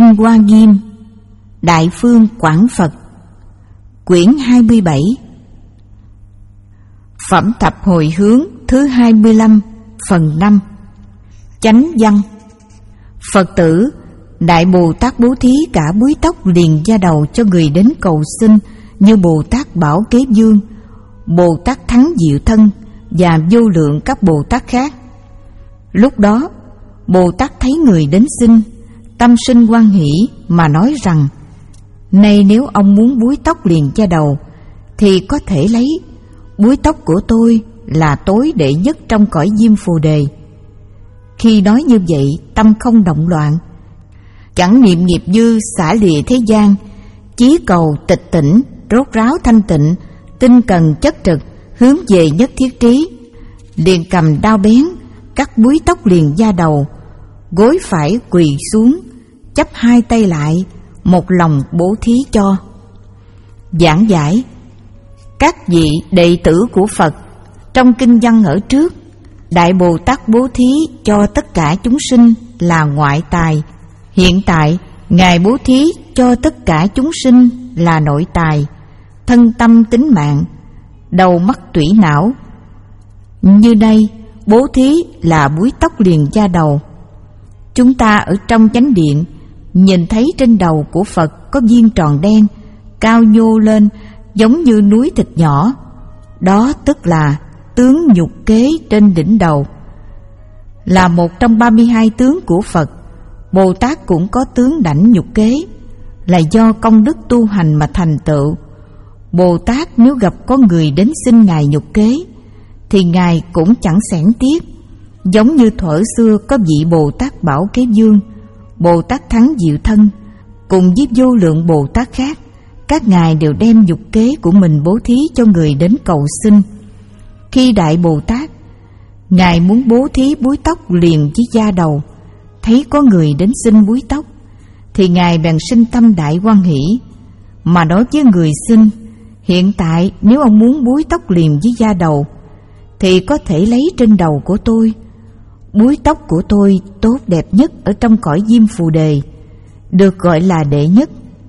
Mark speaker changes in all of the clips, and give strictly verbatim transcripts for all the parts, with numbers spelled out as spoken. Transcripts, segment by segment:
Speaker 1: Kinh Hoa Nghiêm, Đại Phương Quảng Phật, quyển hai mươi bảy. Phẩm Thập Hồi Hướng thứ hai mươi lăm, phần năm. Chánh văn. Phật tử, Đại Bồ Tát bố thí cả búi tóc liền da đầu cho người đến cầu xin, như Bồ Tát Bảo Kế Dương, Bồ Tát Thắng Diệu Thân và vô lượng các Bồ Tát khác. Lúc đó Bồ Tát thấy người đến xin, tâm sinh hoan hỷ mà nói rằng: Này, nếu ông muốn búi tóc liền da đầu thì có thể lấy. Búi tóc của tôi là tối đệ nhất trong cõi Diêm Phù Đề. Khi nói như vậy, tâm không động loạn, chẳng niệm nghiệp dư xả lìa thế gian, chí cầu tịch tỉnh, rốt ráo thanh tịnh, tinh cần chất trực, hướng về nhất thiết trí. Liền cầm đao bén cắt búi tóc liền da đầu, gối phải quỳ xuống, chắp hai tay lại, một lòng bố thí cho. Giảng giải. Các vị đệ tử của Phật, trong kinh văn ở trước, Đại Bồ Tát bố thí cho tất cả chúng sinh là ngoại tài. Hiện tại Ngài bố thí cho tất cả chúng sinh là nội tài, thân tâm tính mạng, đầu mắt tủy não. Như đây bố thí là búi tóc liền da đầu. Chúng ta ở trong chánh điện nhìn thấy trên đầu của Phật có viên tròn đen cao nhô lên giống như núi thịt nhỏ, đó tức là tướng nhục kế trên đỉnh đầu. Là một trong ba mươi hai tướng của Phật, Bồ Tát cũng có tướng đảnh nhục kế, là do công đức tu hành mà thành tựu. Bồ Tát nếu gặp có người đến xin Ngài nhục kế thì Ngài cũng chẳng xẻn tiếc, giống như thuở xưa có vị Bồ Tát Bảo Kế Dương, Bồ Tát Thắng Diệu Thân cùng với vô lượng Bồ Tát khác. Các ngài đều đem nhục kế của mình bố thí cho người đến cầu xin. Khi Đại Bồ Tát Ngài muốn bố thí búi tóc liền với da đầu, thấy có người đến xin búi tóc thì Ngài bèn sinh tâm đại hoan hỷ mà nói với người xin: Hiện tại nếu ông muốn búi tóc liền với da đầu thì có thể lấy trên đầu của tôi. Búi tóc của tôi tốt đẹp nhất ở trong cõi Diêm Phù Đề, được gọi là đệ nhất.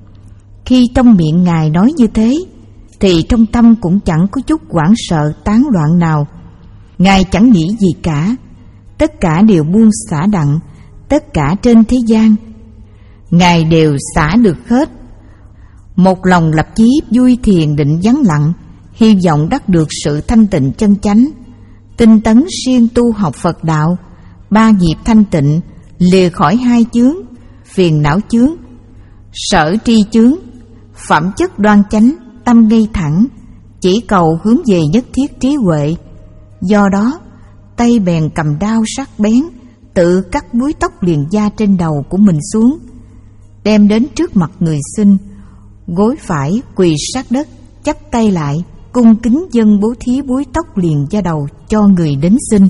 Speaker 1: Khi trong miệng Ngài nói như thế thì trong tâm cũng chẳng có chút hoảng sợ tán loạn nào. Ngài chẳng nghĩ gì cả, tất cả đều buông xả đặng, tất cả trên thế gian Ngài đều xả được hết. Một lòng lập chí vui thiền định vắng lặng, hy vọng đắc được sự thanh tịnh chân chánh. Tinh tấn siêng tu học Phật đạo, ba nghiệp thanh tịnh, lìa khỏi hai chướng, phiền não chướng, sở tri chướng, phẩm chất đoan chánh, tâm ngay thẳng, chỉ cầu hướng về nhất thiết trí huệ. Do đó tay bèn cầm đao sắc bén, tự cắt búi tóc liền da trên đầu của mình xuống, đem đến trước mặt người xin, gối phải quỳ sát đất, chắp tay lại, cung kính dâng bố thí búi tóc liền da đầu cho người đến xin.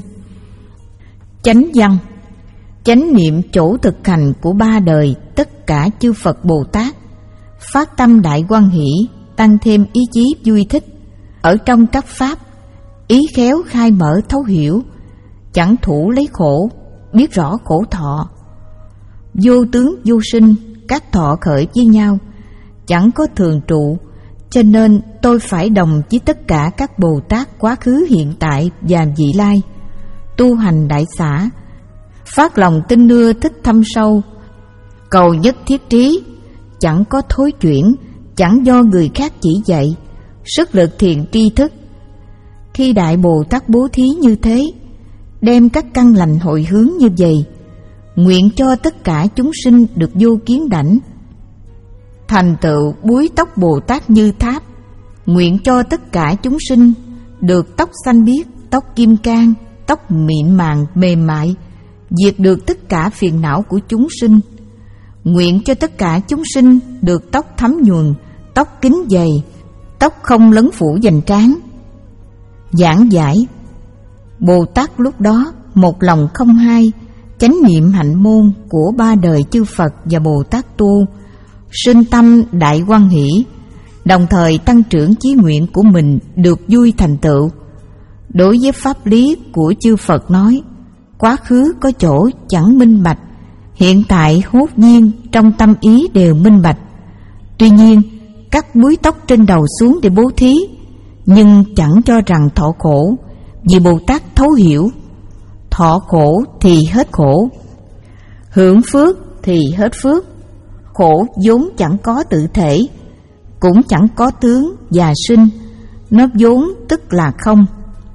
Speaker 1: Chánh văn. Chánh niệm chỗ thực hành của ba đời tất cả chư Phật Bồ Tát, phát tâm đại hoan hỷ, tăng thêm ý chí vui thích ở trong các pháp, ý khéo khai mở thấu hiểu, chẳng thủ lấy khổ, biết rõ khổ thọ. Vô tướng vô sinh, các thọ khởi với nhau, chẳng có thường trụ, cho nên tôi phải đồng với tất cả các Bồ Tát quá khứ hiện tại và vị lai, tu hành đại xả, phát lòng tin ưa thích thâm sâu, cầu nhất thiết trí, chẳng có thối chuyển, chẳng do người khác chỉ dạy, sức lực thiền tri thức. Khi Đại Bồ Tát bố thí như thế, đem các căn lành hồi hướng như vậy, nguyện cho tất cả chúng sinh được vô kiến đảnh, thành tựu búi tóc Bồ Tát như tháp. Nguyện cho tất cả chúng sinh được tóc xanh biếc, tóc kim cang, tóc mịn màng mềm mại, diệt được tất cả phiền não của chúng sinh. Nguyện cho tất cả chúng sinh được tóc thấm nhuần, tóc kín dày, tóc không lấn phủ vành trán. Giảng giải. Bồ Tát lúc đó một lòng không hai, chánh niệm hạnh môn của ba đời chư Phật và Bồ Tát tu, sinh tâm đại hoan hỷ, đồng thời tăng trưởng chí nguyện của mình được vui thành tựu. Đối với pháp lý của chư Phật nói, quá khứ có chỗ chẳng minh bạch, hiện tại hốt nhiên trong tâm ý đều minh bạch. Tuy nhiên, cắt búi tóc trên đầu xuống để bố thí, nhưng chẳng cho rằng thọ khổ, vì Bồ Tát thấu hiểu. Thọ khổ thì hết khổ, hưởng phước thì hết phước. Khổ vốn chẳng có tự thể, cũng chẳng có tướng và sinh, nó vốn tức là không.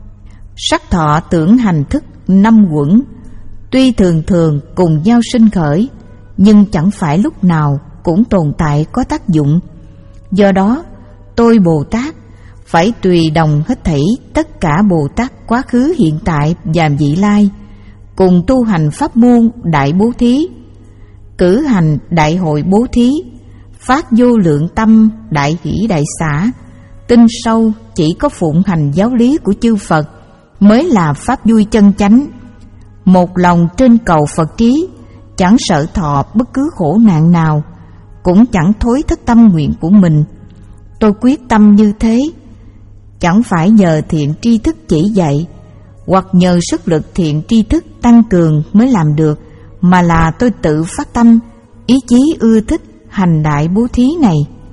Speaker 1: Sắc thọ tưởng hành thức năm uẩn, tuy thường thường cùng nhau sinh khởi, nhưng chẳng phải lúc nào cũng tồn tại có tác dụng. Do đó, tôi Bồ Tát phải tùy đồng hết thảy tất cả Bồ Tát quá khứ, hiện tại và vị lai, cùng tu hành pháp môn đại bố thí, cử hành đại hội bố thí, phát vô lượng tâm đại hỷ đại xả, tin sâu chỉ có phụng hành giáo lý của chư Phật mới là pháp vui chân chánh. Một lòng trên cầu Phật trí, chẳng sợ thọ bất cứ khổ nạn nào, cũng chẳng thối thất tâm nguyện của mình. Tôi quyết tâm như thế, chẳng phải nhờ thiện tri thức chỉ dạy, hoặc nhờ sức lực thiện tri thức tăng cường mới làm được, mà là tôi tự phát tâm, ý chí ưa thích hành đại bố thí này.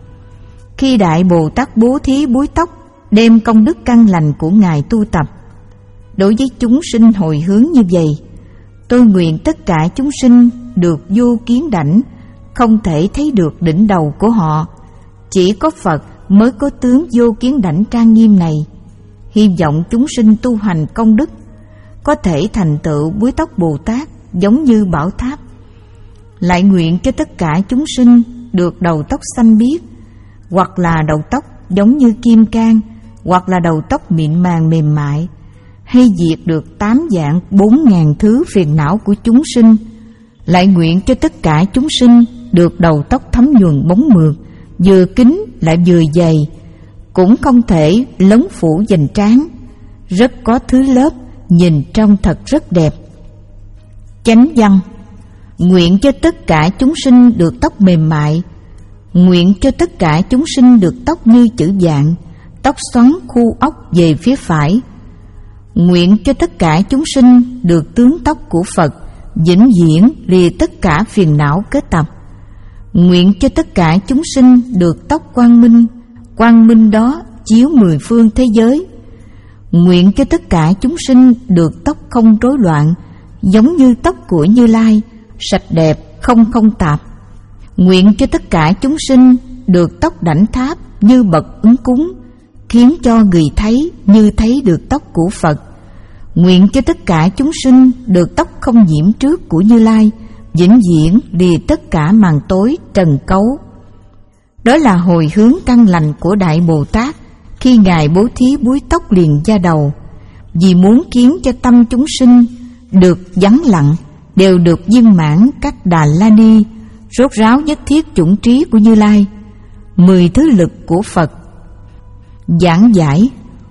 Speaker 1: Khi Đại Bồ Tát bố thí búi tóc, đem công đức căn lành của Ngài tu tập, đối với chúng sinh hồi hướng như vậy, tôi nguyện tất cả chúng sinh được vô kiến đảnh, không thể thấy được đỉnh đầu của họ. Chỉ có Phật mới có tướng vô kiến đảnh trang nghiêm này. Hy vọng chúng sinh tu hành công đức, có thể thành tựu búi tóc Bồ Tát giống như bảo tháp. Lại nguyện cho tất cả chúng sinh được đầu tóc xanh biếc, hoặc là đầu tóc giống như kim cang, hoặc là đầu tóc mịn màng mềm mại, hay diệt được tám dạng bốn ngàn thứ phiền não của chúng sinh. Lại nguyện cho tất cả chúng sinh được đầu tóc thấm nhuần bóng mượt, vừa kín lại vừa dày, cũng không thể lấn phủ dành trán, rất có thứ lớp, nhìn trông thật rất đẹp. Chánh văn: nguyện cho tất cả chúng sinh được tóc mềm mại, nguyện cho tất cả chúng sinh được tóc như chữ vạn, tóc xoắn khu ốc về phía phải. Nguyện cho tất cả chúng sinh được tướng tóc của Phật, vĩnh viễn lìa tất cả phiền não kết tập. Nguyện cho tất cả chúng sinh được tóc quang minh, quang minh đó chiếu mười phương thế giới. Nguyện cho tất cả chúng sinh được tóc không rối loạn, giống như tóc của Như Lai, sạch đẹp không không tạp. Nguyện cho tất cả chúng sinh được tóc đảnh tháp như bậc ứng cúng, khiến cho người thấy như thấy được tóc của Phật. Nguyện cho tất cả chúng sinh được tóc không nhiễm trước của Như Lai, vĩnh viễn lìa tất cả màn tối trần cấu. Đó là hồi hướng căn lành của Đại Bồ Tát khi Ngài bố thí búi tóc liền da đầu, vì muốn khiến cho tâm chúng sinh được vắng lặng, đều được viên mãn các Đà La Ni, rốt ráo nhất thiết chủng trí của Như Lai, mười thứ lực của Phật. Giảng giải: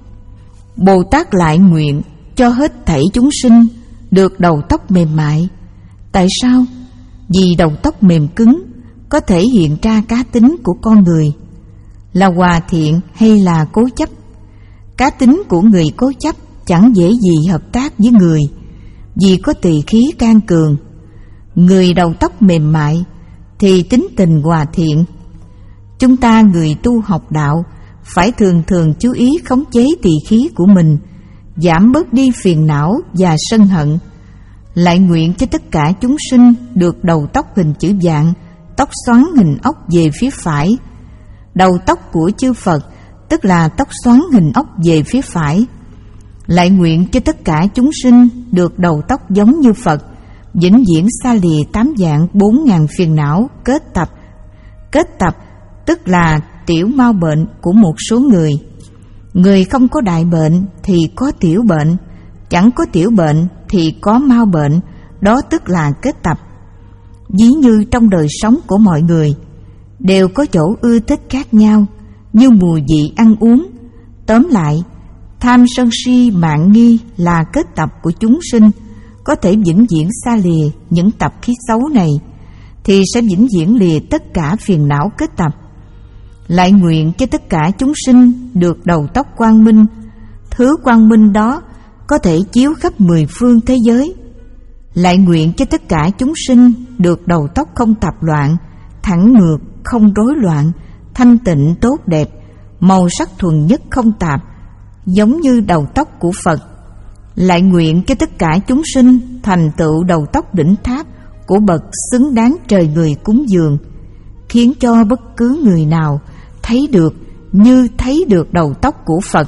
Speaker 1: Bồ Tát lại nguyện cho hết thảy chúng sinh được đầu tóc mềm mại. Tại sao? Vì đầu tóc mềm cứng có thể hiện ra cá tính của con người, là hòa thiện hay là cố chấp. Cá tính của người cố chấp chẳng dễ gì hợp tác với người, vì có tỳ khí can cường. Người đầu tóc mềm mại thì tính tình hòa thiện. Chúng ta người tu học đạo phải thường thường chú ý khống chế tỳ khí của mình, giảm bớt đi phiền não và sân hận. Lại nguyện cho tất cả chúng sinh được đầu tóc hình chữ vạn, tóc xoắn hình ốc về phía phải. Đầu tóc của chư Phật tức là tóc xoắn hình ốc về phía phải. Lại nguyện cho tất cả chúng sinh được đầu tóc giống như Phật, vĩnh viễn xa lìa tám dạng bốn ngàn phiền não kết tập. Kết tập tức là tiểu mau bệnh của một số người. Người không có đại bệnh thì có tiểu bệnh, chẳng có tiểu bệnh thì có mau bệnh, đó tức là kết tập. Ví như trong đời sống của mọi người đều có chỗ ưa thích khác nhau, như mùi vị ăn uống. Tóm lại, tham sân si mạn nghi là kết tập của chúng sinh, có thể vĩnh viễn xa lìa những tập khí xấu này, thì sẽ vĩnh viễn lìa tất cả phiền não kết tập. Lại nguyện cho tất cả chúng sinh được đầu tóc quang minh. Thứ quang minh đó có thể chiếu khắp mười phương thế giới. lại nguyện cho tất cả chúng sinh được đầu tóc không tạp loạn, thẳng ngược, không rối loạn, thanh tịnh tốt đẹp, màu sắc thuần nhất không tạp, giống như đầu tóc của Phật. Lại nguyện cho tất cả chúng sinh thành tựu đầu tóc đỉnh tháp của bậc xứng đáng trời người cúng dường, khiến cho bất cứ người nào thấy được như thấy được đầu tóc của Phật.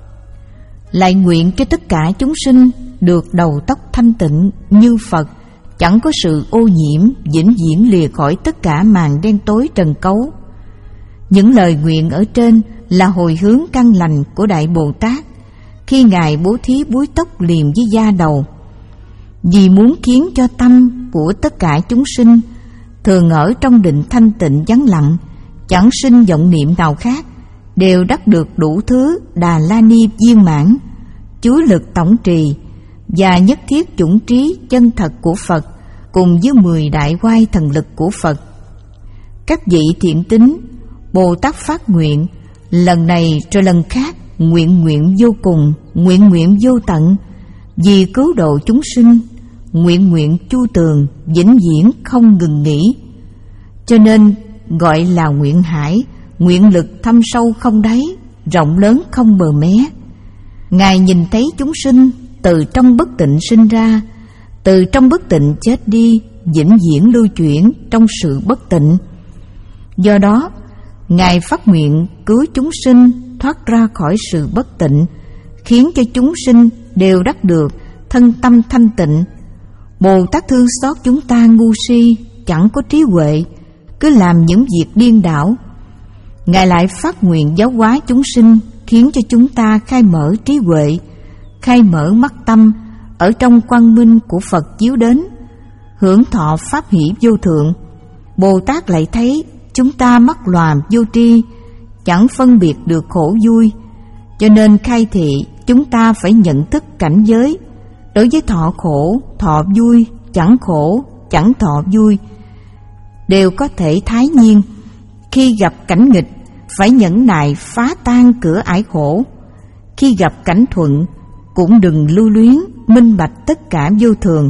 Speaker 1: Lại nguyện cho tất cả chúng sinh được đầu tóc thanh tịnh như Phật, chẳng có sự ô nhiễm, vĩnh viễn lìa khỏi tất cả màn đen tối trần cấu. Những lời nguyện ở trên là hồi hướng căn lành của Đại Bồ Tát khi Ngài bố thí búi tóc liền với da đầu, vì muốn khiến cho tâm của tất cả chúng sinh thường ở trong định thanh tịnh vắng lặng, chẳng sinh vọng niệm nào khác, đều đắc được đủ thứ Đà La Ni viên mãn, chú lực tổng trì và nhất thiết chủng trí chân thật của Phật, cùng với mười đại oai thần lực của Phật. Các vị thiện tín, Bồ Tát phát nguyện lần này rồi lần khác, nguyện nguyện vô cùng, nguyện nguyện vô tận, vì cứu độ chúng sinh, nguyện nguyện chu tường, vĩnh viễn không ngừng nghỉ. Cho nên gọi là nguyện hải, nguyện lực thâm sâu không đáy, rộng lớn không bờ mé. Ngài nhìn thấy chúng sinh từ trong bất tịnh sinh ra, từ trong bất tịnh chết đi, vĩnh viễn lưu chuyển trong sự bất tịnh. Do đó, Ngài phát nguyện cứu chúng sinh thoát ra khỏi sự bất tịnh, khiến cho chúng sinh đều đắc được thân tâm thanh tịnh. Bồ Tát thương xót chúng ta ngu si, chẳng có trí huệ, cứ làm những việc điên đảo. Ngài lại phát nguyện giáo hóa chúng sinh, khiến cho chúng ta khai mở trí huệ, khai mở mắt tâm ở trong quang minh của Phật chiếu đến, hưởng thọ pháp hỷ vô thượng. Bồ Tát lại thấy chúng ta mắc lòa vô tri, chẳng phân biệt được khổ vui, cho nên khai thị chúng ta phải nhận thức cảnh giới. Đối với thọ khổ, thọ vui, chẳng khổ, chẳng thọ vui, đều có thể thái nhiên. Khi gặp cảnh nghịch, phải nhẫn nại phá tan cửa ải khổ. Khi gặp cảnh thuận, cũng đừng lưu luyến, minh bạch tất cả vô thường.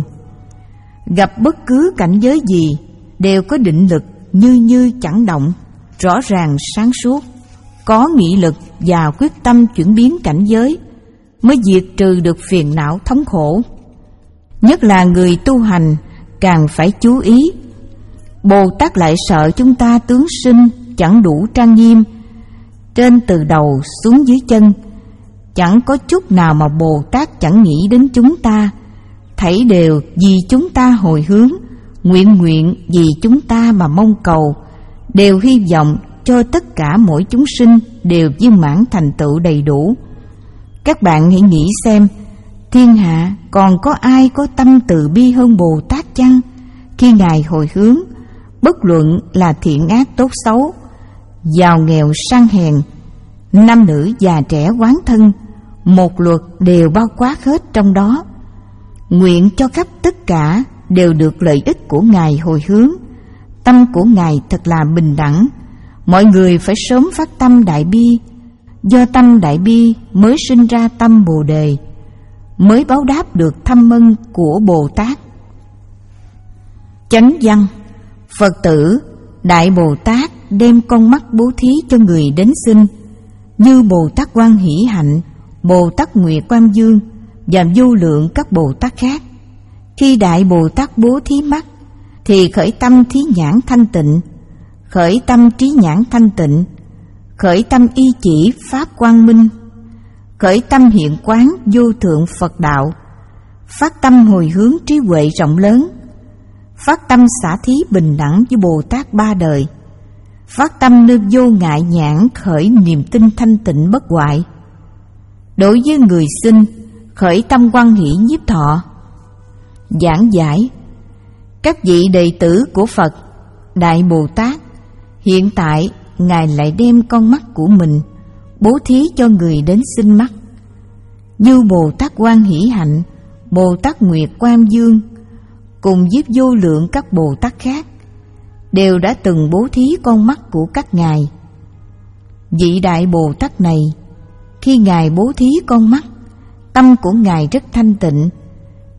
Speaker 1: Gặp bất cứ cảnh giới gì, đều có định lực như như chẳng động, rõ ràng sáng suốt, có nghị lực và quyết tâm chuyển biến cảnh giới, mới diệt trừ được phiền não thống khổ. Nhất là người tu hành càng phải chú ý. Bồ Tát lại sợ chúng ta tướng sinh chẳng đủ trang nghiêm, trên từ đầu xuống dưới chân, chẳng có chút nào mà Bồ Tát chẳng nghĩ đến chúng ta. Thảy đều vì chúng ta hồi hướng, nguyện nguyện vì chúng ta mà mong cầu, đều hy vọng cho tất cả mỗi chúng sinh đều viên mãn thành tựu đầy đủ. Các bạn hãy nghĩ xem, thiên hạ còn có ai có tâm từ bi hơn Bồ Tát chăng? Khi Ngài hồi hướng, bất luận là thiện ác tốt xấu, giàu nghèo sang hèn, nam nữ già trẻ oán thân, một luật đều bao quát hết trong đó. Nguyện cho khắp tất cả đều được lợi ích của Ngài hồi hướng. Tâm của Ngài thật là bình đẳng. Mọi người phải sớm phát tâm đại bi. Do tâm đại bi mới sinh ra tâm Bồ Đề, mới báo đáp được thâm ân của Bồ Tát. Chánh văn: Phật tử Đại Bồ Tát đem con mắt bố thí cho người đến xin, như Bồ Tát Quan Hỷ Hạnh, Bồ Tát Nguyệt Quang Dương và vô lượng các Bồ Tát khác. Khi Đại Bồ Tát bố thí mắt, thì khởi tâm thí nhãn thanh tịnh, khởi tâm trí nhãn thanh tịnh, khởi tâm y chỉ pháp quang minh, khởi tâm hiện quán vô thượng Phật đạo, phát tâm hồi hướng trí huệ rộng lớn, phát tâm xả thí bình đẳng với Bồ Tát ba đời, phát tâm nơi vô ngại nhãn khởi niềm tin thanh tịnh bất hoại. Đối với người sinh, khởi tâm hoan hỷ nhiếp thọ. Giảng giải: các vị đệ tử của Phật Đại Bồ Tát, hiện tại Ngài lại đem con mắt của mình bố thí cho người đến xin mắt, như Bồ Tát Quan Hỷ Hạnh, Bồ Tát Nguyệt Quang Dương cùng với vô lượng các Bồ Tát khác, đều đã từng bố thí con mắt của các ngài. Vị Đại Bồ Tát này, khi Ngài bố thí con mắt, tâm của Ngài rất thanh tịnh,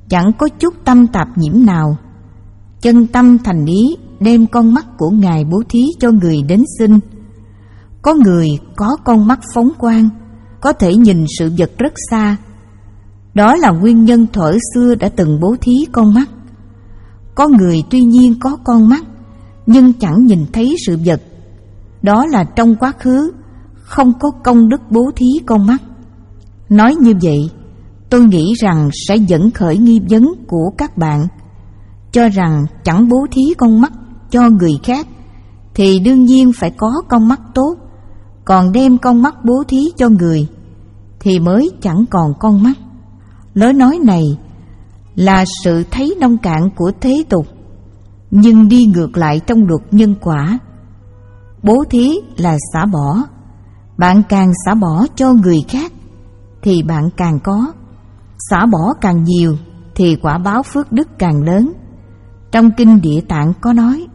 Speaker 1: chẳng có chút tâm tạp nhiễm nào. Chân tâm thành ý đem con mắt của Ngài bố thí cho người đến xin. Có người có con mắt phóng quang, có thể nhìn sự vật rất xa. Đó là nguyên nhân thuở xưa đã từng bố thí con mắt. Có người tuy nhiên có con mắt nhưng chẳng nhìn thấy sự vật. Đó là trong quá khứ không có công đức bố thí con mắt. Nói như vậy, tôi nghĩ rằng sẽ dẫn khởi nghi vấn của các bạn, cho rằng chẳng bố thí con mắt cho người khác thì đương nhiên phải có con mắt tốt, còn đem con mắt bố thí cho người thì mới chẳng còn con mắt. Lối nói này là sự thấy nông cạn của thế tục, nhưng đi ngược lại trong luật nhân quả. Bố thí là xả bỏ. Bạn càng xả bỏ cho người khác thì bạn càng có. Xả bỏ càng nhiều thì quả báo phước đức càng lớn. Trong kinh Địa Tạng có nói,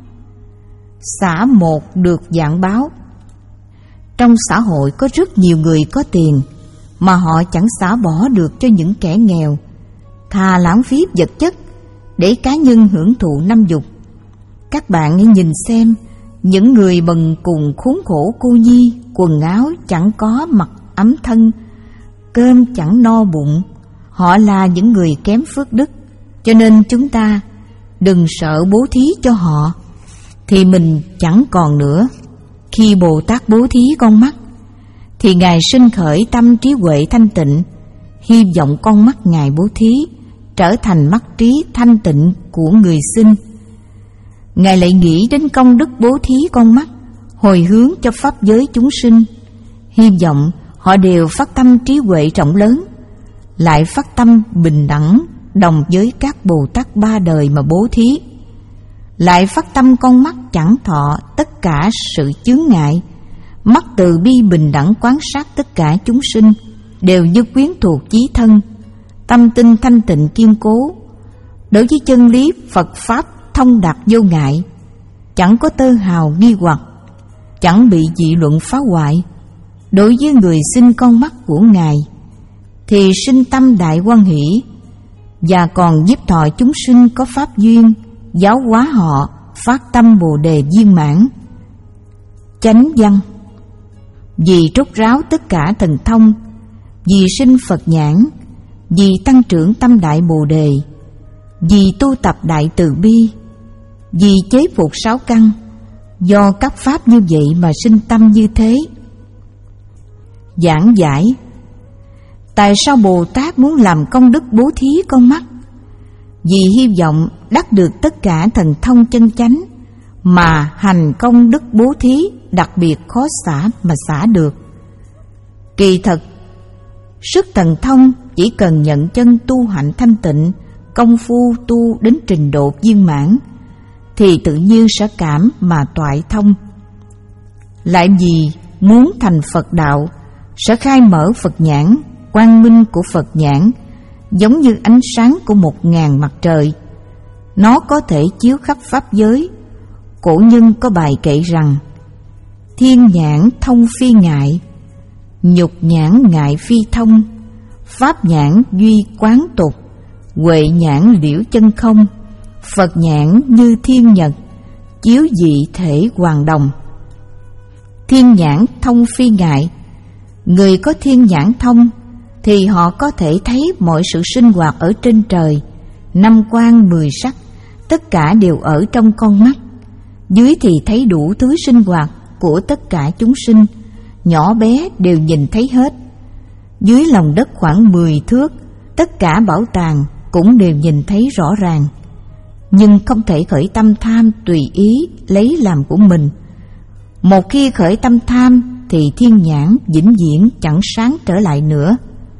Speaker 1: xả một được vạn báo. Trong xã hội có rất nhiều người có tiền mà họ chẳng xả bỏ được cho những kẻ nghèo, thà lãng phí vật chất để cá nhân hưởng thụ năm dục. Các bạn hãy nhìn xem những người bần cùng khốn khổ cô nhi, quần áo chẳng có mặc ấm thân, cơm chẳng no bụng, họ là những người kém phước đức. Cho nên chúng ta đừng sợ bố thí cho họ thì mình chẳng còn nữa. Khi Bồ Tát bố thí con mắt thì Ngài sinh khởi tâm trí huệ thanh tịnh, hy vọng con mắt Ngài bố thí trở thành mắt trí thanh tịnh của người sinh. Ngài lại nghĩ đến công đức bố thí con mắt, hồi hướng cho pháp giới chúng sinh, hy vọng họ đều phát tâm trí huệ rộng lớn, lại phát tâm bình đẳng đồng với các Bồ Tát ba đời mà bố thí, lại phát tâm con mắt chẳng thọ tất cả sự chướng ngại, mắt từ bi bình đẳng quan sát tất cả chúng sinh đều như quyến thuộc chí thân, tâm tinh thanh tịnh kiên cố. Đối với chân lý Phật Pháp thông đạt vô ngại, chẳng có tơ hào nghi hoặc, chẳng bị dị luận phá hoại. Đối với người sinh con mắt của Ngài thì sinh tâm đại hoan hỷ, và còn giúp thọ chúng sinh có pháp duyên, giáo hóa họ phát tâm Bồ Đề viên mãn. Chánh văn: vì trút ráo tất cả thần thông, vì sinh Phật nhãn, vì tăng trưởng tâm đại Bồ Đề, vì tu tập đại từ bi, vì chế phục sáu căn. Do các pháp như vậy mà sinh tâm như thế. Giảng giải: tại sao Bồ Tát muốn làm công đức bố thí con mắt? Vì hy vọng đắc được tất cả thần thông chân chánh mà hành công đức bố thí đặc biệt khó xả mà xả được. Kỳ thật, sức thần thông chỉ cần nhận chân tu hạnh thanh tịnh, công phu tu đến trình độ viên mãn thì tự nhiên sẽ cảm mà toại thông. Lại vì muốn thành Phật đạo sẽ khai mở Phật nhãn, quang minh của Phật nhãn giống như ánh sáng của một ngàn mặt trời, nó có thể chiếu khắp pháp giới. Cổ nhân có bài kệ rằng: thiên nhãn thông phi ngại, nhục nhãn ngại phi thông, pháp nhãn duy quán tục, huệ nhãn liễu chân không, Phật nhãn như thiên nhật, chiếu dị thể hoàng đồng. Thiên nhãn thông phi ngại. Người có thiên nhãn thông thì họ có thể thấy mọi sự sinh hoạt ở trên trời, năm quang mười sắc, tất cả đều ở trong con mắt. Dưới thì thấy đủ thứ sinh hoạt của tất cả chúng sinh, nhỏ bé đều nhìn thấy hết. Dưới lòng đất khoảng mười thước, tất cả bảo tàng cũng đều nhìn thấy rõ ràng. Nhưng không thể khởi tâm tham tùy ý lấy làm của mình. Một khi khởi tâm tham thì thiên nhãn vĩnh viễn chẳng sáng trở lại nữa.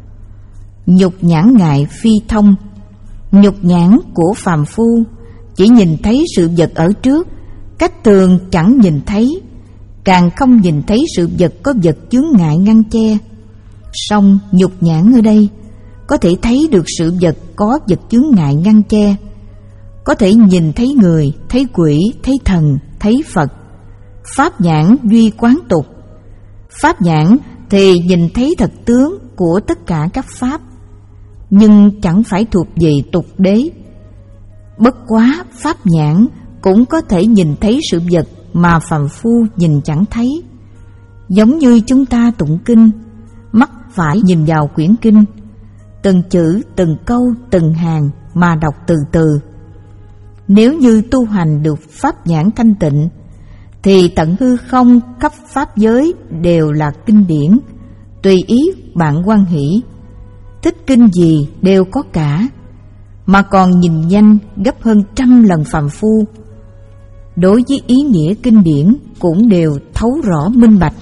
Speaker 1: Nhục nhãn ngại phi thông. Nhục nhãn của phàm phu chỉ nhìn thấy sự vật ở trước, cách tường chẳng nhìn thấy, càng không nhìn thấy sự vật có vật chướng ngại ngăn che. Song nhục nhãn ở đây có thể thấy được sự vật có vật chướng ngại ngăn che, có thể nhìn thấy người, thấy quỷ, thấy thần, thấy Phật. Pháp nhãn duy quán tục. Pháp nhãn thì nhìn thấy thật tướng của tất cả các pháp. nhưng chẳng phải thuộc về tục đế. Bất quá pháp nhãn cũng có thể nhìn thấy sự vật mà phàm phu nhìn chẳng thấy. Giống như chúng ta tụng kinh, mắt phải nhìn vào quyển kinh, từng chữ, từng câu, từng hàng mà đọc từ từ. Nếu như tu hành được pháp nhãn thanh tịnh, thì tận hư không khắp pháp giới đều là kinh điển, tùy ý bạn hoan hỷ, thích kinh gì đều có cả, mà còn nhìn nhanh gấp hơn trăm lần phàm phu. Đối với ý nghĩa kinh điển cũng đều thấu rõ minh bạch.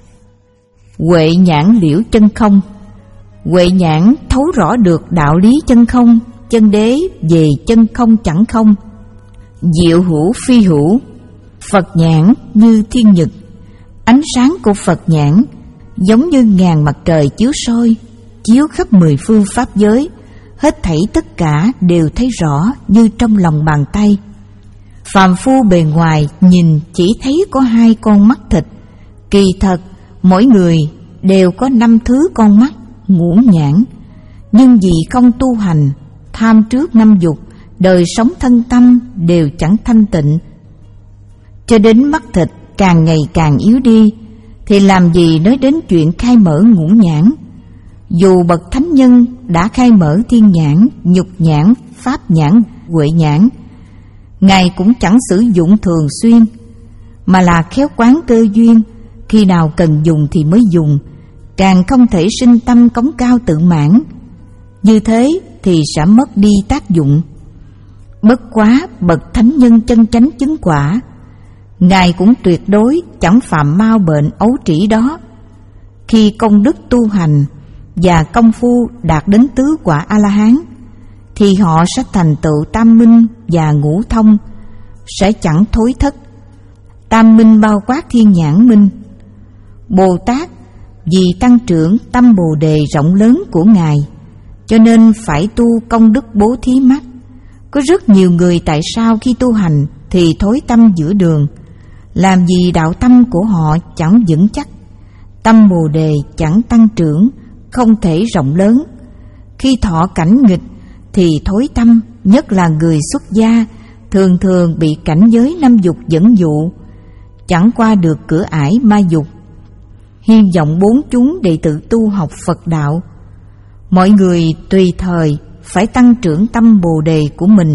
Speaker 1: Huệ nhãn liễu chân không. Huệ nhãn thấu rõ được đạo lý chân không, chân đế về chân không chẳng không, diệu hữu phi hữu. Phật nhãn như thiên nhật, ánh sáng của Phật nhãn giống như ngàn mặt trời chiếu soi, chiếu khắp mười phương pháp giới, hết thảy tất cả đều thấy rõ như trong lòng bàn tay. Phàm phu bề ngoài nhìn chỉ thấy có hai con mắt thịt, kỳ thật mỗi người đều có năm thứ con mắt ngũ nhãn, nhưng vì không tu hành, tham trước năm dục, đời sống thân tâm đều chẳng thanh tịnh, cho đến mắt thịt càng ngày càng yếu đi, thì làm gì nói đến chuyện khai mở ngũ nhãn. Dù bậc thánh nhân đã khai mở thiên nhãn, nhục nhãn, pháp nhãn, huệ nhãn, Ngài cũng chẳng sử dụng thường xuyên, mà là khéo quán cơ duyên, khi nào cần dùng thì mới dùng, càng không thể sinh tâm cống cao tự mãn. Như thế thì sẽ mất đi tác dụng. Bất quá bậc thánh nhân chân chánh chứng quả, Ngài cũng tuyệt đối chẳng phạm mau bệnh ấu trĩ đó. Khi công đức tu hành và công phu đạt đến tứ quả A-la-hán, thì họ sẽ thành tựu tam minh và ngũ thông, sẽ chẳng thối thất. Tam minh bao quát thiên nhãn minh. Bồ Tát vì tăng trưởng tâm Bồ Đề rộng lớn của Ngài, cho nên phải tu công đức bố thí mắt. Có rất nhiều người tại sao khi tu hành thì thối tâm giữa đường, làm gì đạo tâm của họ chẳng vững chắc, tâm Bồ Đề chẳng tăng trưởng, không thể rộng lớn. Khi thọ cảnh nghịch thì thối tâm, nhất là người xuất gia, thường thường bị cảnh giới năm dục dẫn dụ, chẳng qua được cửa ải ma dục. Hy vọng bốn chúng đệ tử tu học Phật đạo, mọi người tùy thời phải tăng trưởng tâm Bồ Đề của mình.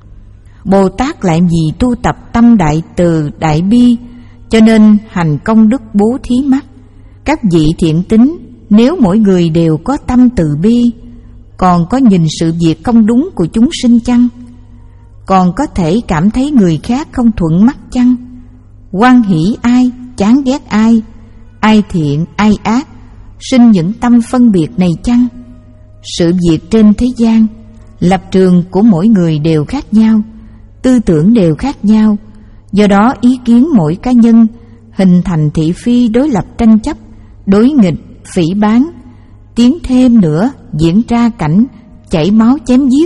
Speaker 1: Bồ Tát lại vì tu tập tâm đại từ đại bi, cho nên hành công đức bố thí mắt. Các vị thiện tín, nếu mỗi người đều có tâm từ bi, còn có nhìn sự việc không đúng của chúng sinh chăng? Còn có thể cảm thấy người khác không thuận mắt chăng? Hoan hỷ ai, chán ghét ai, ai thiện, ai ác, sinh những tâm phân biệt này chăng? Sự việc trên thế gian, lập trường của mỗi người đều khác nhau, tư tưởng đều khác nhau, do đó ý kiến mỗi cá nhân hình thành thị phi, đối lập, tranh chấp, đối nghịch, phỉ báng. Tiến thêm nữa diễn ra cảnh chảy máu chém giết.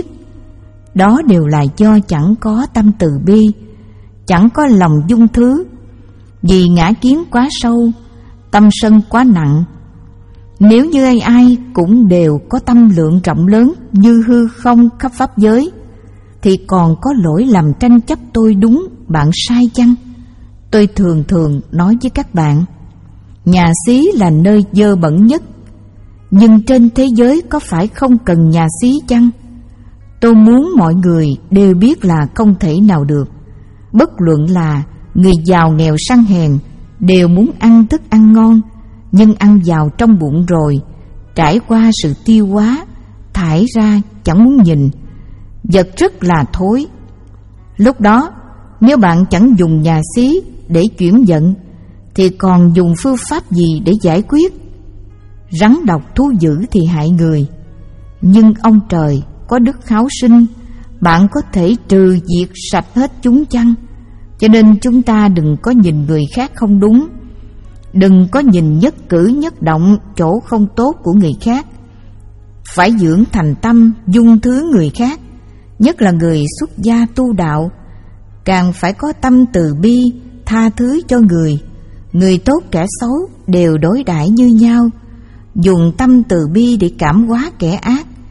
Speaker 1: Đó đều là do chẳng có tâm từ bi, chẳng có lòng dung thứ. Vì ngã kiến quá sâu, tâm sân quá nặng. Nếu như ai ai cũng đều có tâm lượng rộng lớn như hư không khắp pháp giới, thì còn có lỗi lầm tranh chấp tôi đúng, bạn sai chăng? Tôi thường thường nói với các bạn, nhà xí là nơi dơ bẩn nhất, nhưng trên thế giới có phải không cần nhà xí chăng? Tôi muốn mọi người đều biết là không thể nào được. Bất luận là người giàu nghèo sang hèn, đều muốn ăn thức ăn ngon, nhưng ăn vào trong bụng rồi, trải qua sự tiêu hóa, thải ra chẳng muốn nhìn, vật rất là thối. Lúc đó nếu bạn chẳng dùng nhà xí để chuyển giận, thì còn dùng phương pháp gì để giải quyết? Rắn độc thú dữ thì hại người, nhưng ông trời có đức kháo sinh, bạn có thể trừ diệt sạch hết chúng chăng? Cho nên chúng ta đừng có nhìn người khác không đúng, đừng có nhìn nhất cử nhất động chỗ không tốt của người khác. Phải dưỡng thành tâm dung thứ người khác, nhất là người xuất gia tu đạo, càng phải có tâm từ bi, tha thứ cho người. Người tốt kẻ xấu đều đối đãi như nhau, dùng tâm từ bi để cảm hóa kẻ ác,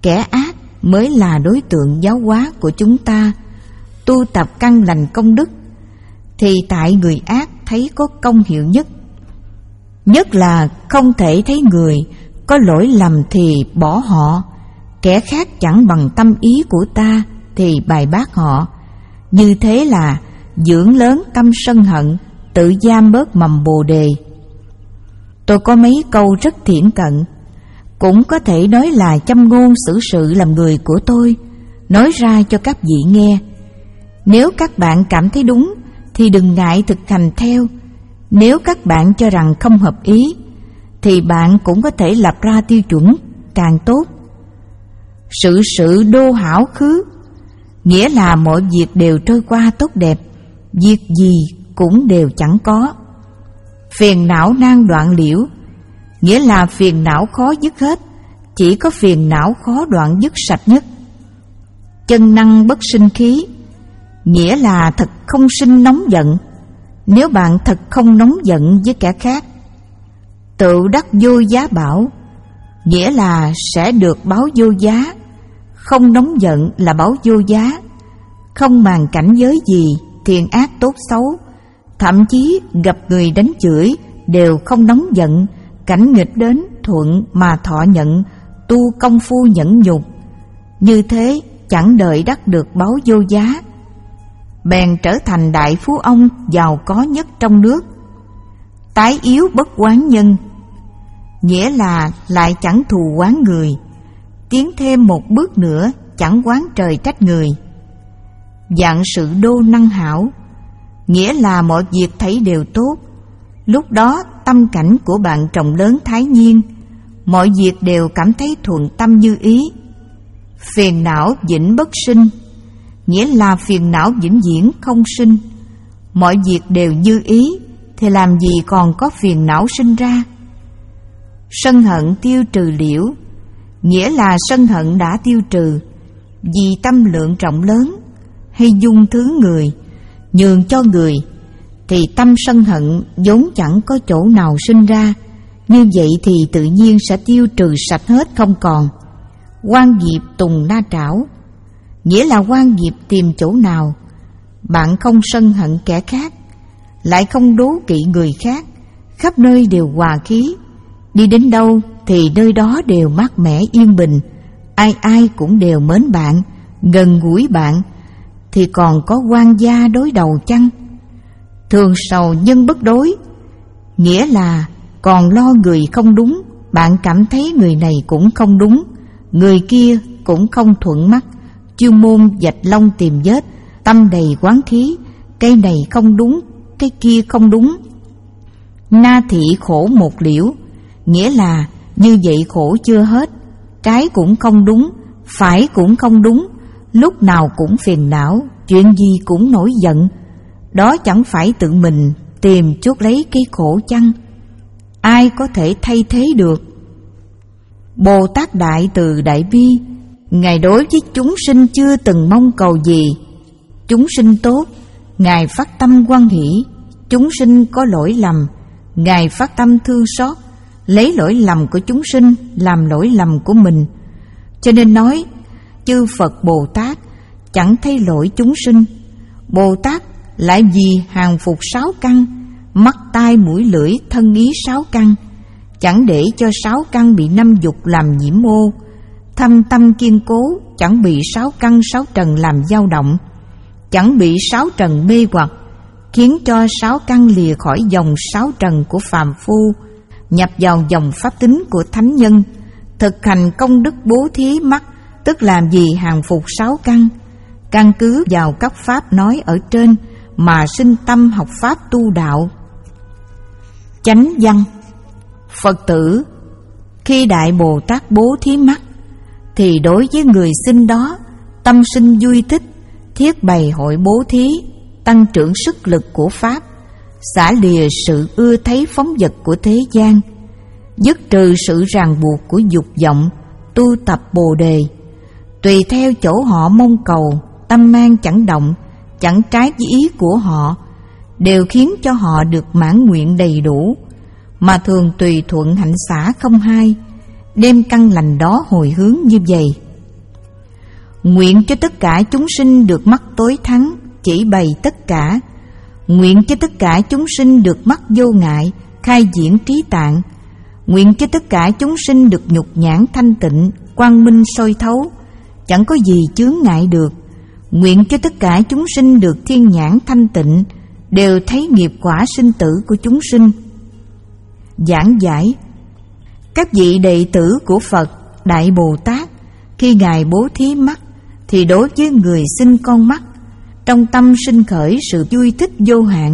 Speaker 1: kẻ ác mới là đối tượng giáo hóa của chúng ta. Tu tập căn lành công đức thì tại người ác thấy có công hiệu nhất. Nhất là không thể thấy người có lỗi lầm thì bỏ họ, kẻ khác chẳng bằng tâm ý của ta thì bài bác họ. Như thế là dưỡng lớn tâm sân hận, tự giam bớt mầm bồ đề. Tôi có mấy câu rất thiển cận, cũng có thể nói là châm ngôn xử sự làm người của tôi, nói ra cho các vị nghe. Nếu các bạn cảm thấy đúng thì đừng ngại thực hành theo. Nếu các bạn cho rằng không hợp ý thì bạn cũng có thể lập ra tiêu chuẩn càng tốt. Sự sự đô hảo khứ, nghĩa là mọi việc đều trôi qua tốt đẹp, việc gì cũng đều chẳng có. Phiền não nan đoạn liễu, nghĩa là phiền não khó dứt hết, chỉ có phiền não khó đoạn dứt sạch nhất. Chân năng bất sinh khí, nghĩa là thật không sinh nóng giận, nếu bạn thật không nóng giận với kẻ khác. Tự đắc vô giá bảo, nghĩa là sẽ được báo vô giá, không nóng giận là báo vô giá. Không màng cảnh giới gì, thiện ác tốt xấu, thậm chí gặp người đánh chửi đều không nóng giận, cảnh nghịch đến thuận mà thọ nhận, tu công phu nhẫn nhục. Như thế chẳng đợi đắc được báo vô giá, bèn trở thành đại phú ông giàu có nhất trong nước. Tái yếu bất oán nhân, nghĩa là lại chẳng thù oán người, tiến thêm một bước nữa chẳng oán trời trách người. Dạng sự đô năng hảo, nghĩa là mọi việc thấy đều tốt, lúc đó tâm cảnh của bạn rộng lớn thái nhiên, mọi việc đều cảm thấy thuận tâm như ý. Phiền não vĩnh bất sinh, nghĩa là phiền não vĩnh viễn không sinh, mọi việc đều như ý thì làm gì còn có phiền não sinh ra. Sân hận tiêu trừ liễu, nghĩa là sân hận đã tiêu trừ, vì tâm lượng rộng lớn hay dung thứ người, nhường cho người, thì tâm sân hận vốn chẳng có chỗ nào sinh ra. Như vậy thì tự nhiên sẽ tiêu trừ sạch hết không còn. Quan diệp tùng na trảo, nghĩa là quan diệp tìm chỗ nào bạn không sân hận kẻ khác, lại không đố kỵ người khác, khắp nơi đều hòa khí, đi đến đâu thì nơi đó đều mát mẻ yên bình, ai ai cũng đều mến bạn, gần gũi bạn, thì còn có quan gia đối đầu chăng? Thường sầu nhân bất đối, nghĩa là còn lo người không đúng, bạn cảm thấy người này cũng không đúng, người kia cũng không thuận mắt, chuyên môn vạch lông tìm vết, tâm đầy oán khí, cái này không đúng, cái kia không đúng. Na thị khổ một liễu, nghĩa là như vậy khổ chưa hết, trái cũng không đúng, phải cũng không đúng, lúc nào cũng phiền não, chuyện gì cũng nổi giận. Đó chẳng phải tự mình tìm chuốc lấy cái khổ chăng? Ai có thể thay thế được? Bồ Tát Đại Từ Đại Bi, Ngài đối với chúng sinh chưa từng mong cầu gì. Chúng sinh tốt, Ngài phát tâm hoan hỷ. Chúng sinh có lỗi lầm, Ngài phát tâm thương xót, lấy lỗi lầm của chúng sinh làm lỗi lầm của mình. Cho nên nói, chư Phật Bồ Tát chẳng thay lỗi chúng sinh. Bồ Tát lại vì hàng phục sáu căn, mắt tai mũi lưỡi thân ý sáu căn, chẳng để cho sáu căn bị năm dục làm nhiễm ô, thâm tâm kiên cố, chẳng bị sáu căn sáu trần làm dao động, chẳng bị sáu trần mê hoặc, khiến cho sáu căn lìa khỏi dòng sáu trần của phàm phu, nhập vào dòng pháp tính của thánh nhân, thực hành công đức bố thí mắt, tức làm gì hàng phục sáu căn, căn cứ vào các pháp nói ở trên mà sinh tâm học pháp tu đạo. Chánh văn. Phật tử khi Đại Bồ Tát bố thí mắt, thì đối với người sinh đó tâm sinh vui thích, thiết bày hội bố thí, tăng trưởng sức lực của pháp, xả lìa sự ưa thấy phóng vật của thế gian, dứt trừ sự ràng buộc của dục vọng, tu tập Bồ đề. Tùy theo chỗ họ mong cầu, tâm mang chẳng động, chẳng trái với ý của họ, đều khiến cho họ được mãn nguyện đầy đủ, mà thường tùy thuận hạnh xả không hai, đem căn lành đó hồi hướng như vậy. Nguyện cho tất cả chúng sinh được mắt tối thắng, chỉ bày tất cả. Nguyện cho tất cả chúng sinh được mắt vô ngại, khai diễn trí tạng. Nguyện cho tất cả chúng sinh được nhục nhãn thanh tịnh, quang minh soi thấu, chẳng có gì chướng ngại được. Nguyện cho tất cả chúng sinh được thiên nhãn thanh tịnh, đều thấy nghiệp quả sinh tử của chúng sinh. Giảng giải: các vị đệ tử của Phật Đại Bồ Tát, khi Ngài bố thí mắt, thì đối với người sinh con mắt, trong tâm sinh khởi sự vui thích vô hạn.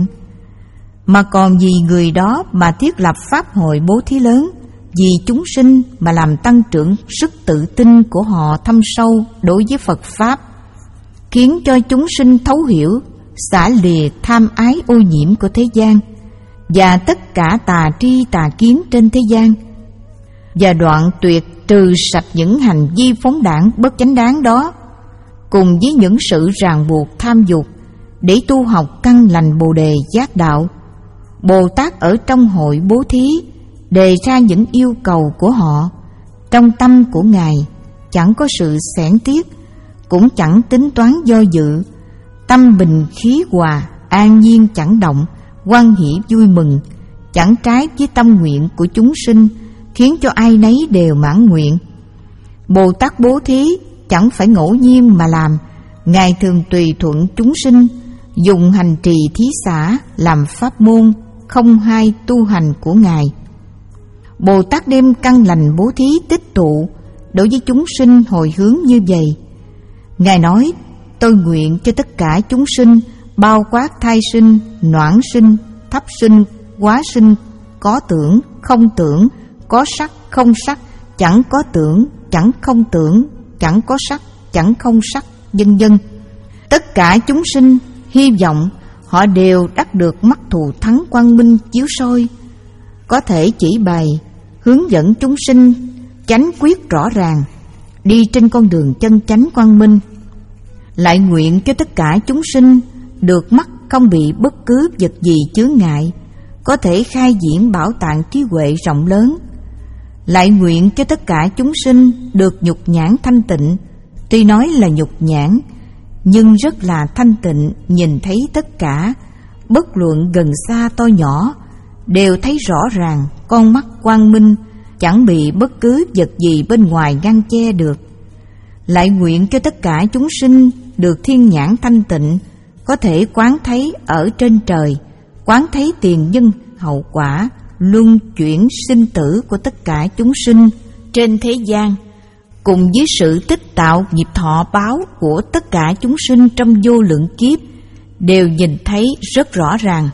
Speaker 1: Mà còn vì người đó mà thiết lập pháp hội bố thí lớn, vì chúng sinh mà làm tăng trưởng sức tự tin của họ thâm sâu đối với Phật Pháp, khiến cho chúng sinh thấu hiểu, xả lìa tham ái ô nhiễm của thế gian và tất cả tà tri tà kiến trên thế gian, và đoạn tuyệt trừ sạch những hành vi phóng đãng bất chánh đáng đó, cùng với những sự ràng buộc tham dục, để tu học căn lành Bồ Đề giác đạo. Bồ Tát ở trong hội bố thí đề ra những yêu cầu của họ. Trong tâm của Ngài chẳng có sự xẻn tiếc, cũng chẳng tính toán do dự. Tâm bình khí hòa, an nhiên chẳng động, hoan hỷ vui mừng, chẳng trái với tâm nguyện của chúng sinh, khiến cho ai nấy đều mãn nguyện. Bồ Tát bố thí chẳng phải ngẫu nhiên mà làm. Ngài thường tùy thuận chúng sinh, dùng hành trì thí xả làm pháp môn không hai tu hành của Ngài. Bồ Tát đem căn lành bố thí tích tụ đối với chúng sinh hồi hướng như vậy. Ngài nói: tôi nguyện cho tất cả chúng sinh, bao quát thai sinh, noãn sinh, thấp sinh, hóa sinh, có tưởng, không tưởng, có sắc, không sắc, chẳng có tưởng, chẳng không tưởng, chẳng có sắc, chẳng không sắc, vân vân. Tất cả chúng sinh hy vọng họ đều đắc được mắt thù thắng quang minh chiếu soi, có thể chỉ bày, hướng dẫn chúng sinh chánh quyết rõ ràng, đi trên con đường chân chánh quang minh. Lại nguyện cho tất cả chúng sinh được mắt không bị bất cứ vật gì chướng ngại, có thể khai diễn bảo tàng trí huệ rộng lớn. Lại nguyện cho tất cả chúng sinh được nhục nhãn thanh tịnh, tuy nói là nhục nhãn nhưng rất là thanh tịnh, nhìn thấy tất cả, bất luận gần xa to nhỏ, đều thấy rõ ràng, con mắt quang minh, chẳng bị bất cứ vật gì bên ngoài ngăn che được. Lại nguyện cho tất cả chúng sinh được thiên nhãn thanh tịnh, có thể quán thấy ở trên trời, quán thấy tiền nhân hậu quả, luân chuyển sinh tử của tất cả chúng sinh trên thế gian, cùng với sự tích tạo nghiệp thọ báo của tất cả chúng sinh trong vô lượng kiếp, đều nhìn thấy rất rõ ràng.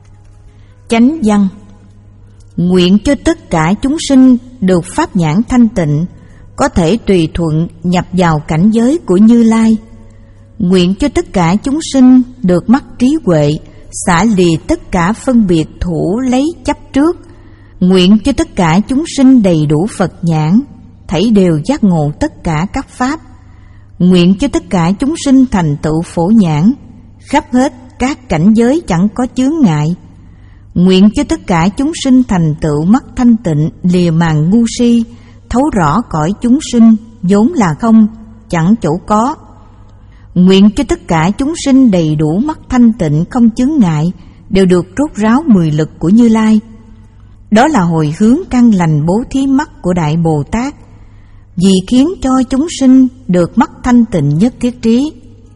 Speaker 1: Chánh văn: nguyện cho tất cả chúng sinh được pháp nhãn thanh tịnh, có thể tùy thuận nhập vào cảnh giới của Như Lai. Nguyện cho tất cả chúng sinh được mắt trí huệ, xả lìa tất cả phân biệt thủ lấy chấp trước. Nguyện cho tất cả chúng sinh đầy đủ Phật nhãn, thảy đều giác ngộ tất cả các pháp. Nguyện cho tất cả chúng sinh thành tựu phổ nhãn, khắp hết các cảnh giới chẳng có chướng ngại. Nguyện cho tất cả chúng sinh thành tựu mắt thanh tịnh, lìa màn ngu si, thấu rõ cõi chúng sinh vốn là không, chẳng chỗ có. Nguyện cho tất cả chúng sinh đầy đủ mắt thanh tịnh không chướng ngại, đều được rốt ráo mười lực của Như Lai. Đó là hồi hướng căn lành bố thí mắt của Đại Bồ Tát, vì khiến cho chúng sinh được mắt thanh tịnh nhất thiết trí.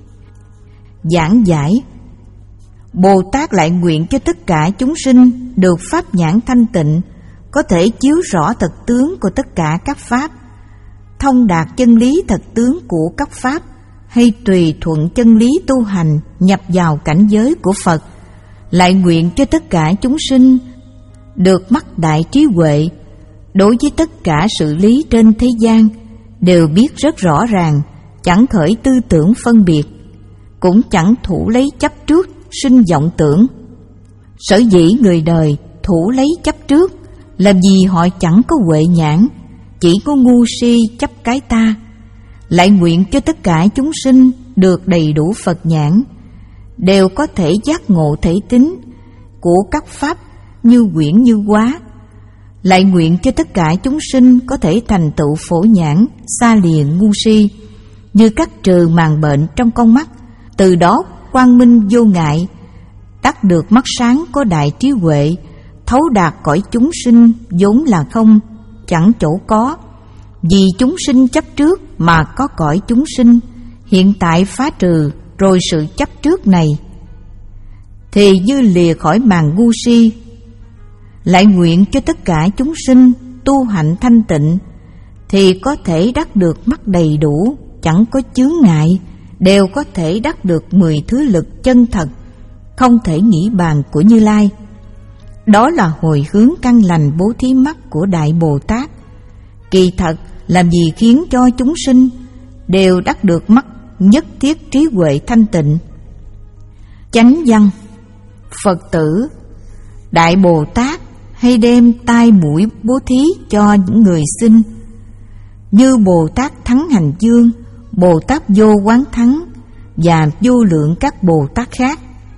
Speaker 1: Giảng giải: Bồ Tát lại nguyện cho tất cả chúng sinh được pháp nhãn thanh tịnh, có thể chiếu rõ thật tướng của tất cả các pháp, thông đạt chân lý thật tướng của các pháp, hay tùy thuận chân lý tu hành nhập vào cảnh giới của Phật. Lại nguyện cho tất cả chúng sinh được mắt đại trí huệ, đối với tất cả sự lý trên thế gian đều biết rất rõ ràng, chẳng khởi tư tưởng phân biệt, cũng chẳng thủ lấy chấp trước sinh vọng tưởng. Sở dĩ người đời thủ lấy chấp trước, làm gì họ chẳng có huệ nhãn, chỉ có ngu si chấp cái ta. Lại nguyện cho tất cả chúng sinh được đầy đủ Phật nhãn, đều có thể giác ngộ thể tính của các pháp như quyển như hóa. Lại nguyện cho tất cả chúng sinh có thể thành tựu phổ nhãn, xa lìa ngu si, như cắt trừ màn bệnh trong con mắt, từ đó quang minh vô ngại, đắc được mắt sáng có đại trí huệ, thấu đạt cõi chúng sinh vốn là không, chẳng chỗ có. Vì chúng sinh chấp trước mà có cõi chúng sinh, hiện tại phá trừ rồi sự chấp trước này, thì như lìa khỏi màn ngu si. Lại nguyện cho tất cả chúng sinh tu hạnh thanh tịnh, thì có thể đắc được mắt đầy đủ, chẳng có chướng ngại, đều có thể đắc được mười thứ lực chân thật, không thể nghĩ bàn của Như Lai. Đó là hồi hướng căn lành bố thí mắt của Đại Bồ Tát. Kỳ thật làm gì khiến cho chúng sinh đều đắc được mắt nhất thiết trí huệ thanh tịnh. Chánh văn. Phật tử, Đại Bồ Tát hay đem tai mũi bố thí cho những người sinh, như Bồ Tát Thắng Hành Dương, Bồ Tát Vô Quán Thắng và vô lượng các Bồ Tát khác.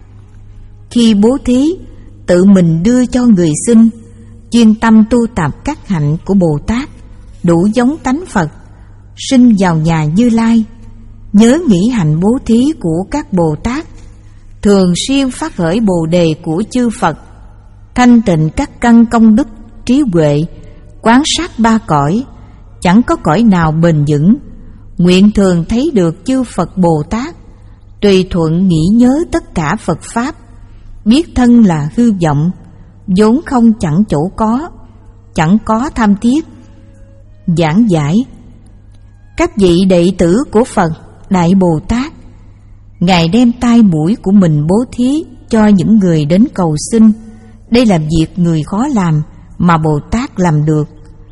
Speaker 1: Khi bố thí, tự mình đưa cho người sinh, chuyên tâm tu tập các hạnh của Bồ Tát, đủ giống tánh Phật, sinh vào nhà Như Lai, nhớ nghĩ hạnh bố thí của các Bồ Tát, thường xuyên phát khởi Bồ đề của chư Phật, thanh tịnh các căn công đức trí huệ, quán sát ba cõi, chẳng có cõi nào bền vững. Nguyện thường thấy được chư Phật Bồ Tát, tùy thuận nghĩ nhớ tất cả Phật Pháp, biết thân là hư vọng, vốn không chẳng chỗ có, chẳng có tham thiết. Giảng giải. Các vị đệ tử của Phật Đại Bồ Tát, Ngài đem tai mũi của mình bố thí cho những người đến cầu xin. Đây là việc người khó làm mà Bồ Tát làm được.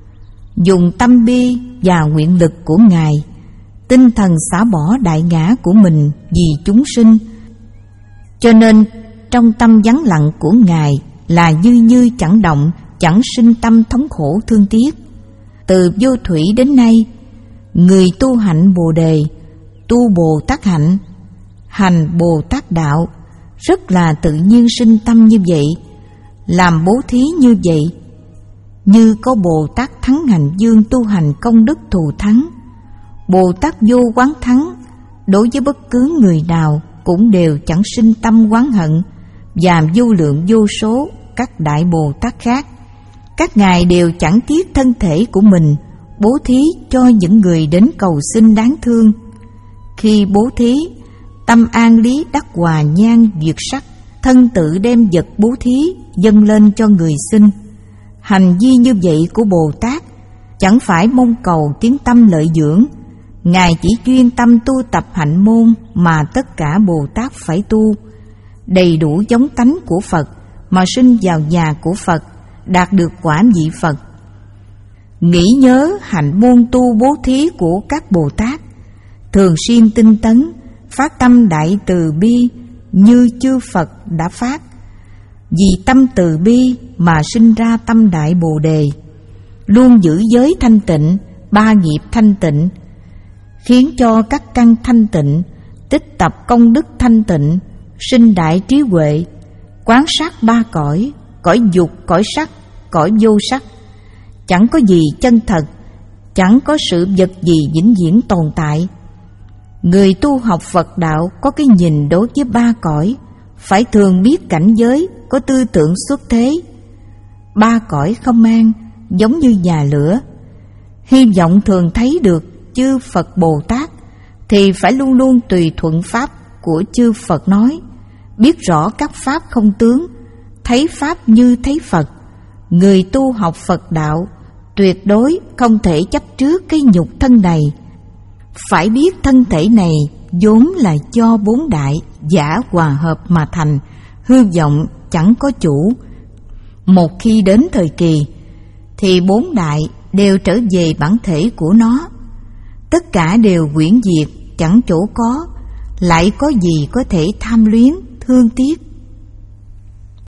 Speaker 1: Dùng tâm bi và nguyện lực của Ngài, tinh thần xả bỏ đại ngã của mình vì chúng sinh, cho nên trong tâm vắng lặng của Ngài là như như chẳng động, chẳng sinh tâm thống khổ thương tiếc. Từ vô thủy đến nay, người tu hạnh Bồ đề, tu Bồ Tát hạnh, hành Bồ Tát đạo, rất là tự nhiên sinh tâm như vậy, làm bố thí như vậy. Như có Bồ Tát Thắng Hành Dương tu hành công đức thù thắng, Bồ Tát Vô Quán Thắng đối với bất cứ người nào cũng đều chẳng sinh tâm oán hận, và vô lượng vô số các Đại Bồ Tát khác. Các ngài đều chẳng tiếc thân thể của mình bố thí cho những người đến cầu xin đáng thương. Khi bố thí, tâm an lý đắc hòa nhan việt sắc, thân tự đem vật bố thí dâng lên cho người xin. Hành vi như vậy của Bồ Tát chẳng phải mong cầu tiếng tâm lợi dưỡng, Ngài chỉ chuyên tâm tu tập hạnh môn mà tất cả Bồ Tát phải tu, đầy đủ giống tánh của Phật mà sinh vào nhà của Phật, đạt được quả vị Phật. Nghĩ nhớ hạnh môn tu bố thí của các Bồ Tát, thường xuyên tinh tấn, phát tâm đại từ bi như chư Phật đã phát. Vì tâm từ bi mà sinh ra tâm đại Bồ đề, luôn giữ giới thanh tịnh, ba nghiệp thanh tịnh, khiến cho các căn thanh tịnh, tích tập công đức thanh tịnh, sinh đại trí huệ, quán sát ba cõi, cõi dục, cõi sắc, cõi vô sắc. Chẳng có gì chân thật, chẳng có sự vật gì vĩnh viễn tồn tại. Người tu học Phật đạo có cái nhìn đối với ba cõi, phải thường biết cảnh giới, có tư tưởng xuất thế. Ba cõi không an, giống như nhà lửa. Hy vọng thường thấy được chư Phật Bồ Tát, thì phải luôn luôn tùy thuận Pháp của chư Phật nói, biết rõ các Pháp không tướng, thấy Pháp như thấy Phật. Người tu học Phật đạo tuyệt đối không thể chấp trước cái nhục thân này. Phải biết thân thể này vốn là do bốn đại giả hòa hợp mà thành, hư vọng chẳng có chủ. Một khi đến thời kỳ, thì bốn đại đều trở về bản thể của nó. Tất cả đều quyển diệt, chẳng chỗ có, lại có gì có thể tham luyến, thương tiếc.